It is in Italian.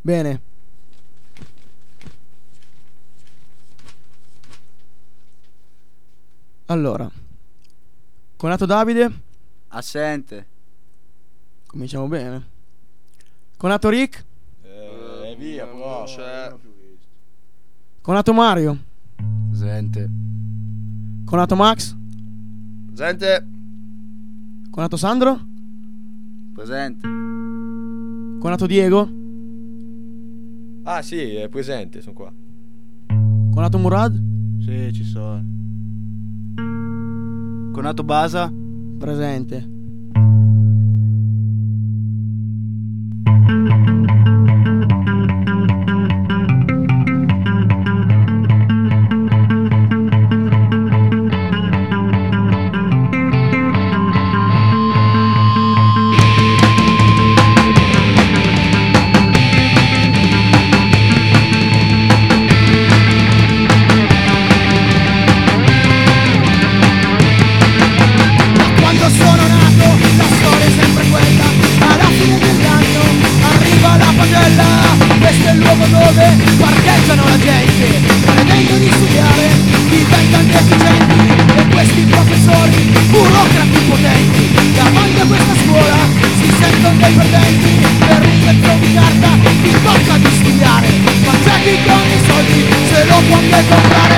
Bene. Allora, Conato Davide? Assente. Cominciamo bene. Conato Rick? Via, però. Conato Mario? Presente. Conato Max? Presente. Conato Sandro? Presente. Conato Diego? Ah sì, è presente, sono qua. Conato Murad? Sì, ci sono. Conato Basa? Presente. Questo è il luogo dove parcheggiano la gente, credendo di studiare, diventano efficienti. E questi professori, burocrati potenti, davanti a questa scuola si sentono dei perdenti. Per un pezzo di carta ti tocca di studiare, ma c'è chi con i soldi se lo può anche comprare.